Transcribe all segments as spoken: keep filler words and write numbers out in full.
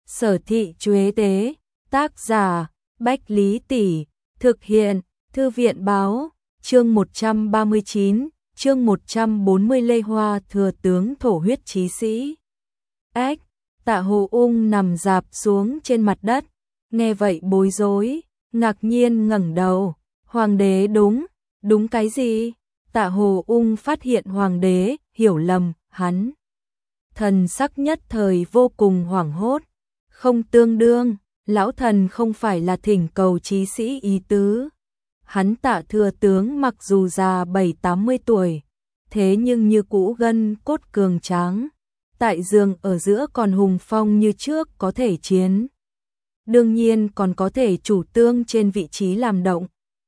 Sở thị Chuế Tế, tác giả, Bách Lý Tỷ, thực hiện, Thư viện báo, chương một trăm ba mươi chín, chương một trăm bốn mươi Lê Hoa thừa tướng thổ huyết chí sĩ. Ách, Tạ Hồ Ung nằm rạp xuống trên mặt đất, nghe vậy bối rối, ngạc nhiên ngẩng đầu, hoàng đế đúng, đúng cái gì? Tạ Hồ Ung phát hiện hoàng đế, hiểu lầm, hắn. Thần sắc nhất thời vô cùng hoảng hốt, không tương đương, lão thần không phải là thỉnh cầu chí sĩ ý tứ. Hắn Tạ thừa tướng mặc dù già bảy tám mươi tuổi, thế nhưng như cũ gân cốt cường tráng, tại giường ở giữa còn hùng phong như trước có thể chiến. Đương nhiên còn có thể chủ tương trên vị trí làm động.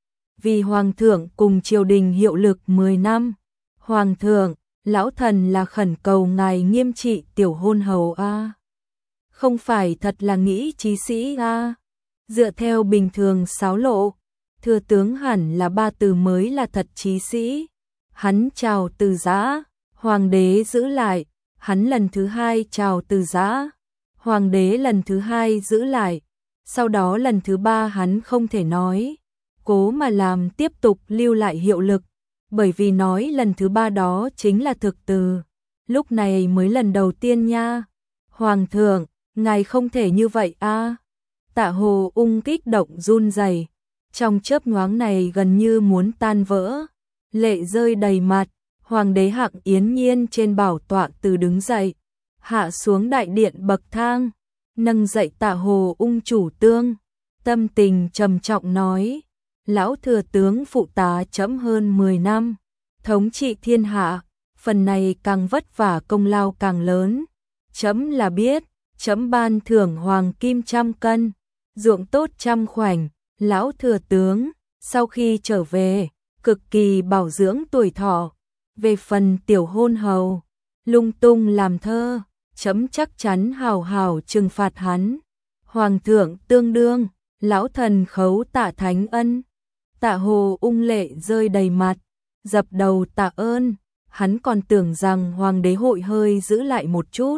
Vì hoàng thượng cùng triều đình hiệu lực mười năm, hoàng thượng, lão thần là khẩn cầu ngài nghiêm trị tiểu hôn hầu a. Không phải thật là nghĩ chí sĩ a. Dựa theo bình thường sáo lộ, thừa tướng hẳn là ba từ mới là thật chí sĩ. Hắn chào từ giã, hoàng đế giữ lại, hắn lần thứ hai chào từ giã, hoàng đế lần thứ hai giữ lại, sau đó lần thứ ba hắn không thể nói, cố mà làm tiếp tục lưu lại hiệu lực, bởi vì nói lần thứ ba đó chính là thực từ, lúc này mới lần đầu tiên nha. Hoàng thượng, ngài không thể như vậy a. Tạ Hồ Ung kích động run rẩy, trong chớp nhoáng này gần như muốn tan vỡ, lệ rơi đầy mặt. Hoàng đế Hạng Yến Nhiên trên bảo tọa từ đứng dậy, hạ xuống đại điện bậc thang, nâng dậy Tạ Hồ Ung chủ tương, tâm tình trầm trọng nói: lão thừa tướng phụ tá trẫm hơn mười năm, thống trị thiên hạ, phần này càng vất vả công lao càng lớn, trẫm là biết, trẫm ban thưởng hoàng kim trăm cân, ruộng tốt trăm khoảnh, lão thừa tướng sau khi trở về cực kỳ bảo dưỡng tuổi thọ. Về phần tiểu hôn hầu, lung tung làm thơ, trẫm chắc chắn hào hào trừng phạt hắn. Hoàng thượng tương đương, lão thần khấu tạ thánh ân. Tạ Hồ Ung lệ rơi đầy mặt, dập đầu tạ ơn, hắn còn tưởng rằng hoàng đế hội hơi giữ lại một chút.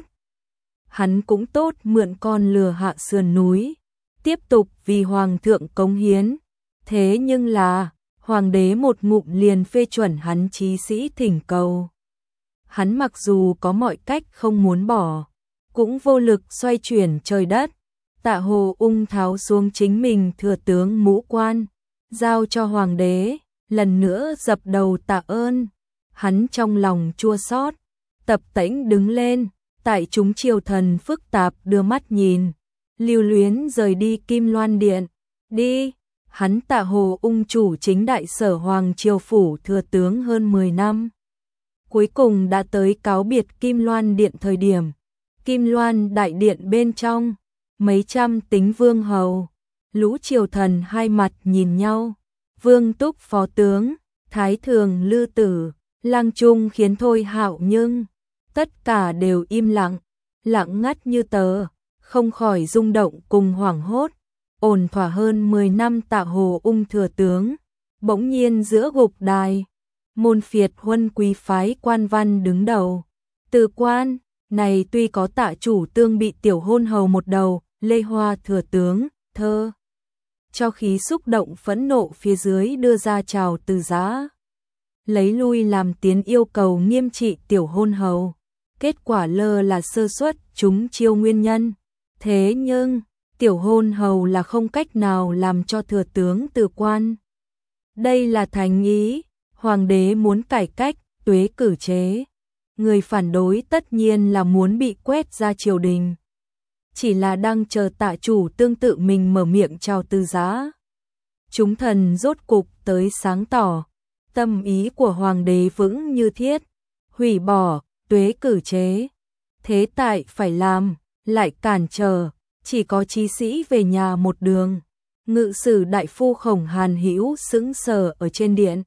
Hắn cũng tốt mượn con lừa hạ sườn núi, tiếp tục vì hoàng thượng cống hiến. Thế nhưng là hoàng đế một ngụm liền phê chuẩn hắn chí sĩ thỉnh cầu. Hắn mặc dù có mọi cách không muốn bỏ, cũng vô lực xoay chuyển trời đất. Tạ Hồ Ung tháo xuống chính mình thừa tướng mũ quan, giao cho hoàng đế, lần nữa dập đầu tạ ơn. Hắn trong lòng chua xót, tập tễnh đứng lên, tại chúng triều thần phức tạp đưa mắt nhìn, lưu luyến rời đi Kim Loan Điện. Đi! Hắn Tạ Hồ Ung chủ chính đại sở hoàng triều phủ thừa tướng hơn mười năm. Cuối cùng đã tới cáo biệt Kim Loan Điện thời điểm. Kim Loan đại điện bên trong, mấy trăm tính vương hầu, lũ triều thần hai mặt nhìn nhau. Vương Túc phó tướng, Thái thường Lư Tử, Lang Trung khiến thôi hạo nhưng, tất cả đều im lặng, lặng ngắt như tờ, không khỏi rung động cùng hoảng hốt. Ổn thỏa hơn mười năm Tạ Hồ Ung thừa tướng, bỗng nhiên giữa gục đài, môn phiệt huân quý phái quan văn đứng đầu. Từ quan, này tuy có Tạ chủ tương bị tiểu hôn hầu một đầu, Lê Hoa thừa tướng, thơ. Cho khí xúc động phẫn nộ phía dưới đưa ra chào từ giã. Lấy lui làm tiến yêu cầu nghiêm trị tiểu hôn hầu. Kết quả lơ là sơ suất chúng chiêu nguyên nhân. Thế nhưng tiểu hôn hầu là không cách nào làm cho thừa tướng từ quan. Đây là thành ý, hoàng đế muốn cải cách, tuế cử chế. Người phản đối tất nhiên là muốn bị quét ra triều đình. Chỉ là đang chờ Tạ chủ tương tự mình mở miệng chào từ giã. Chúng thần rốt cục tới sáng tỏ, tâm ý của hoàng đế vững như thiết, hủy bỏ, tuế cử chế. Thế tại phải làm, lại cản trở. Chỉ có chí sĩ về nhà một đường. Ngự sử đại phu Khổng Hàn Hữu sững sờ ở trên điện.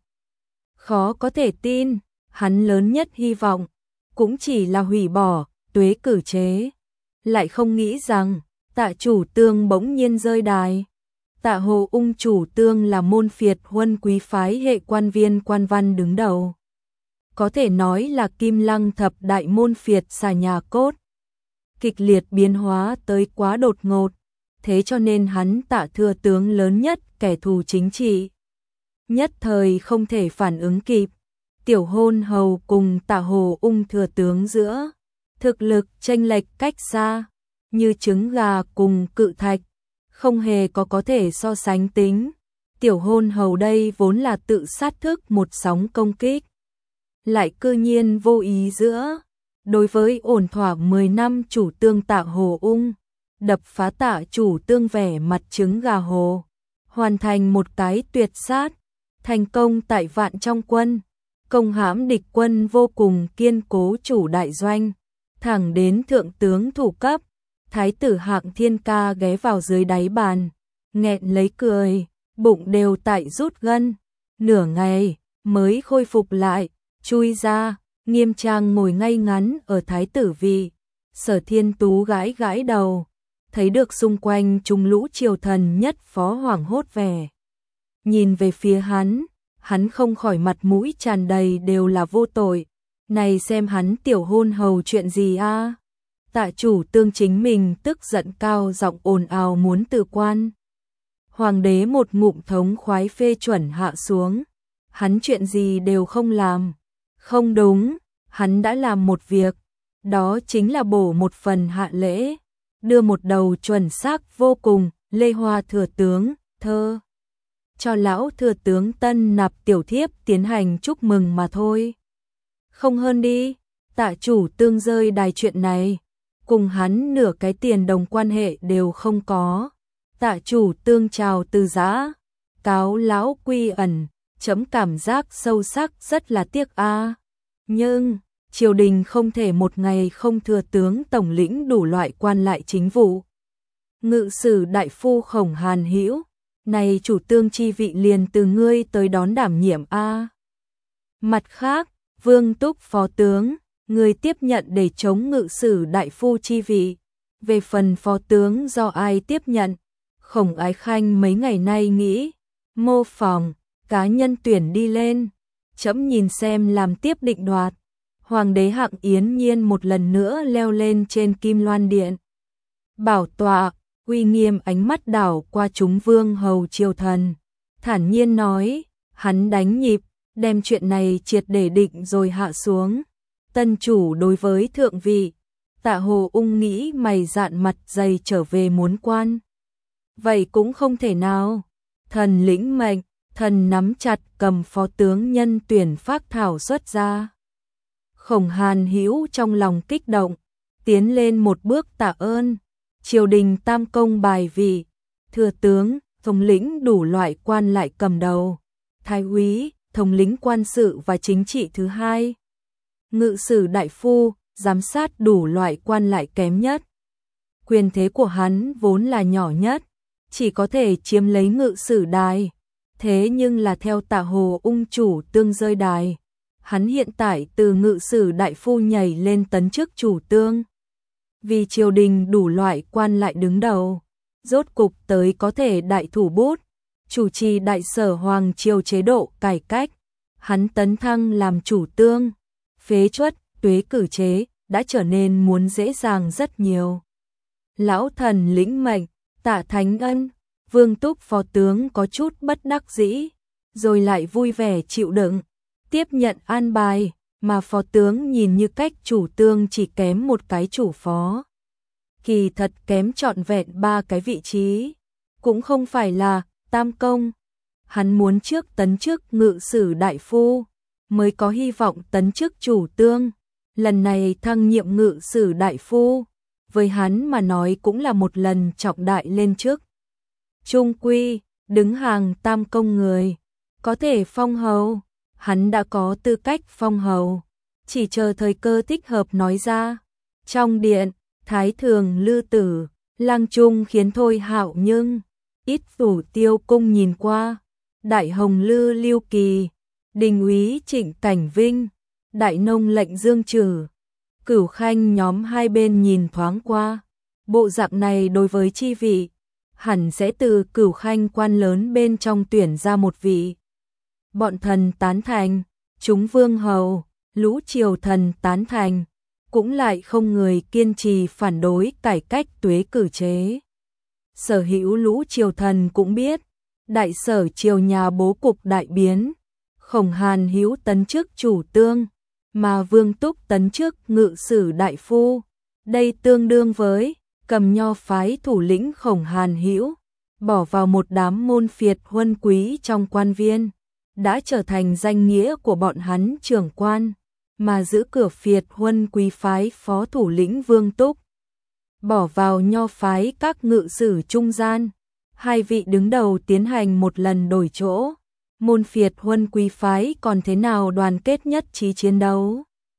Khó có thể tin, hắn lớn nhất hy vọng cũng chỉ là hủy bỏ tuế cử chế, lại không nghĩ rằng Tạ chủ tương bỗng nhiên rơi đài. Tạ Hồ Ung chủ tương là môn phiệt huân quý phái hệ quan viên quan văn đứng đầu, có thể nói là kim lăng thập đại môn phiệt xà nhà cốt. kịch liệt biến hóa tới quá đột ngột, thế cho nên hắn Tạ thừa tướng lớn nhất, kẻ thù chính trị nhất thời không thể phản ứng kịp. Tiểu hôn hầu cùng Tạ Hồ Ung thừa tướng giữa thực lực chênh lệch cách xa, như trứng gà cùng cự thạch, không hề có có thể so sánh tính. Tiểu hôn hầu đây vốn là tự sát thức một sóng công kích, lại cư nhiên vô ý giữa đối với ổn thỏa mười năm chủ tương Tạ Hồ Ung, đập phá Tạ chủ tương vẻ mặt trứng gà hồ, hoàn thành một cái tuyệt sát, thành công tại vạn trong quân, công hãm địch quân vô cùng kiên cố chủ đại doanh, thẳng đến thượng tướng thủ cấp. Thái tử Hạng Thiên Ca ghé vào dưới đáy bàn, nghẹn lấy cười, bụng đều tại rút gân, nửa ngày mới khôi phục lại, chui ra. Nghiêm trang ngồi ngay ngắn ở thái tử vị, Sở Thiên Tú gãi gãi đầu, thấy được xung quanh trung lũ triều thần nhất phó hoảng hốt vẻ. Nhìn về phía hắn, hắn không khỏi mặt mũi tràn đầy đều là vô tội. Này xem hắn tiểu hôn hầu chuyện gì a? À? Tạ chủ tương chính mình tức giận cao giọng ồn ào muốn từ quan. Hoàng đế một ngụm thống khoái phê chuẩn hạ xuống, hắn chuyện gì đều không làm. Không đúng, hắn đã làm một việc, đó chính là bổ một phần hạ lễ, đưa một đầu chuẩn xác vô cùng, Lê Hoa thừa tướng, thơ. Cho lão thừa tướng tân nạp tiểu thiếp tiến hành chúc mừng mà thôi. Không hơn đi, Tạ chủ tương rơi đài chuyện này, cùng hắn nửa cái tiền đồng quan hệ đều không có. Tạ chủ tương chào từ giã, cáo lão quy ẩn, chấm cảm giác sâu sắc rất là tiếc a. À. Nhưng, triều đình không thể một ngày không thừa tướng tổng lĩnh đủ loại quan lại chính vụ. Ngự sử đại phu Khổng Hàn Hữu, này chủ tương chi vị liền từ ngươi tới đón đảm nhiệm a. À. Mặt khác, Vương Túc phó tướng, người tiếp nhận để chống ngự sử đại phu chi vị. Về phần phó tướng do ai tiếp nhận, Khổng Ái Khanh mấy ngày nay nghĩ, mô phỏng, cá nhân tuyển đi lên, chấm nhìn xem làm tiếp định đoạt. Hoàng đế Hạng Yến Nhiên một lần nữa leo lên trên Kim Loan Điện. Bảo tọa, uy nghiêm ánh mắt đảo qua chúng vương hầu triều thần, thản nhiên nói, hắn đánh nhịp, đem chuyện này triệt để định rồi hạ xuống. Tân chủ đối với thượng vị, Tạ Hồ Ung nghĩ mày dạn mặt dày trở về muốn quan. Vậy cũng không thể nào. Thần lĩnh mệnh, thần nắm chặt cầm phó tướng nhân tuyển phác thảo xuất ra. Khổng Hàn Hữu trong lòng kích động, tiến lên một bước tạ ơn. Triều đình tam công bài vị, thừa tướng, thống lĩnh đủ loại quan lại cầm đầu, thái úy, thống lĩnh quan sự và chính trị thứ hai, ngự sử đại phu, giám sát đủ loại quan lại kém nhất. Quyền thế của hắn vốn là nhỏ nhất, chỉ có thể chiếm lấy ngự sử đài. Thế nhưng là theo Tạ Hồ Ung chủ tương rơi đài, hắn hiện tại từ ngự sử đại phu nhảy lên tấn chức chủ tương. Vì triều đình đủ loại quan lại đứng đầu, rốt cục tới có thể đại thủ bút, chủ trì đại sở hoàng triều chế độ cải cách. Hắn tấn thăng làm chủ tương, phế truất, tuế cử chế đã trở nên muốn dễ dàng rất nhiều. Lão thần lĩnh mệnh, Tạ Thánh Ân, Vương Túc phó tướng có chút bất đắc dĩ, rồi lại vui vẻ chịu đựng, tiếp nhận an bài, mà phó tướng nhìn như cách chủ tương chỉ kém một cái chủ phó. Kỳ thật kém trọn vẹn ba cái vị trí, cũng không phải là tam công. Hắn muốn trước tấn chức ngự sử đại phu, mới có hy vọng tấn chức chủ tương. Lần này thăng nhiệm ngự sử đại phu, với hắn mà nói cũng là một lần trọng đại lên chức. Trung quy, đứng hàng tam công người, có thể phong hầu, hắn đã có tư cách phong hầu, chỉ chờ thời cơ thích hợp nói ra. Trong điện, Thái thường Lư Tử, Lang Trung khiến Thôi Hạo nhưng ít Thủ Tiêu cung nhìn qua, Đại Hồng Lư Lưu Kỳ, Đình úy Trịnh Cảnh Vinh, Đại nông lệnh Dương Trử, Cửu Khanh nhóm hai bên nhìn thoáng qua. Bộ dạng này đối với chi vị, hẳn sẽ từ Cửu Khanh quan lớn bên trong tuyển ra một vị. Bọn thần tán thành, chúng vương hầu, lũ triều thần tán thành, cũng lại không người kiên trì phản đối cải cách tuế cử chế. Sở hữu lũ triều thần cũng biết, đại sở triều nhà bố cục đại biến, Khổng Hàn Hữu tấn chức chủ tương, mà Vương Túc tấn chức ngự sử đại phu. Đây tương đương với cầm nho phái thủ lĩnh Khổng Hàn Hữu, bỏ vào một đám môn phiệt huân quý trong quan viên, đã trở thành danh nghĩa của bọn hắn trưởng quan, mà giữ cửa phiệt huân quý phái phó thủ lĩnh Vương Túc, bỏ vào nho phái các ngự sử trung gian. Hai vị đứng đầu tiến hành một lần đổi chỗ, môn phiệt huân quý phái còn thế nào đoàn kết nhất trí chiến đấu.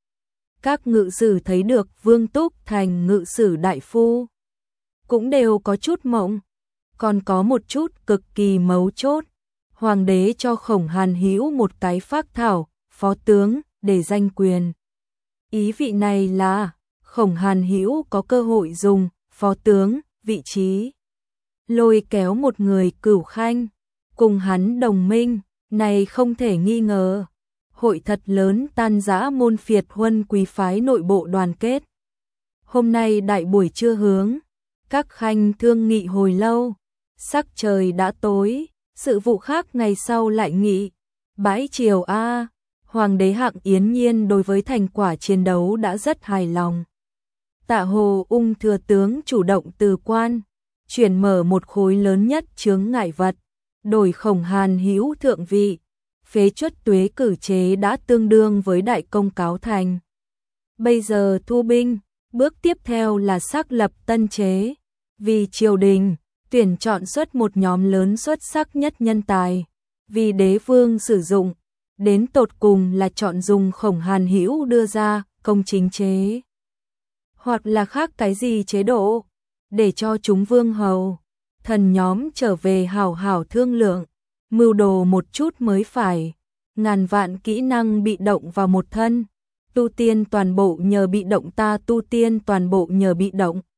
Các ngự sử thấy được Vương Túc thành ngự sử đại phu, cũng đều có chút mộng, còn có một chút cực kỳ mấu chốt. Hoàng đế cho Khổng Hàn Hữu một cái phác thảo, phó tướng, để danh quyền. Ý vị này là Khổng Hàn Hữu có cơ hội dùng phó tướng, vị trí, lôi kéo một người cửu khanh, cùng hắn đồng minh, này không thể nghi ngờ. Hội thật lớn tan rã môn phiệt huân quý phái nội bộ đoàn kết. Hôm nay đại buổi trưa hướng, các khanh thương nghị hồi lâu, sắc trời đã tối, sự vụ khác ngày sau lại nghị. Bãi triều a, Hoàng đế Hạng Yến Nhiên đối với thành quả chiến đấu đã rất hài lòng. Tạ Hồ Ung thừa tướng chủ động từ quan, chuyển mở một khối lớn nhất chướng ngại vật, đổi Khổng Hàn Hữu thượng vị, phế truất tuế cử chế đã tương đương với đại công cáo thành. Bây giờ thu binh, bước tiếp theo là xác lập tân chế, vì triều đình tuyển chọn xuất một nhóm lớn xuất sắc nhất nhân tài, vì đế vương sử dụng, đến tột cùng là chọn dùng Khổng Hàn Hữu đưa ra công chính chế, hoặc là khác cái gì chế độ, để cho chúng vương hầu, thần nhóm trở về hảo hảo thương lượng, mưu đồ một chút mới phải. Ngàn vạn kỹ năng bị động vào một thân, tu tiên toàn bộ nhờ bị động ta tu tiên toàn bộ nhờ bị động.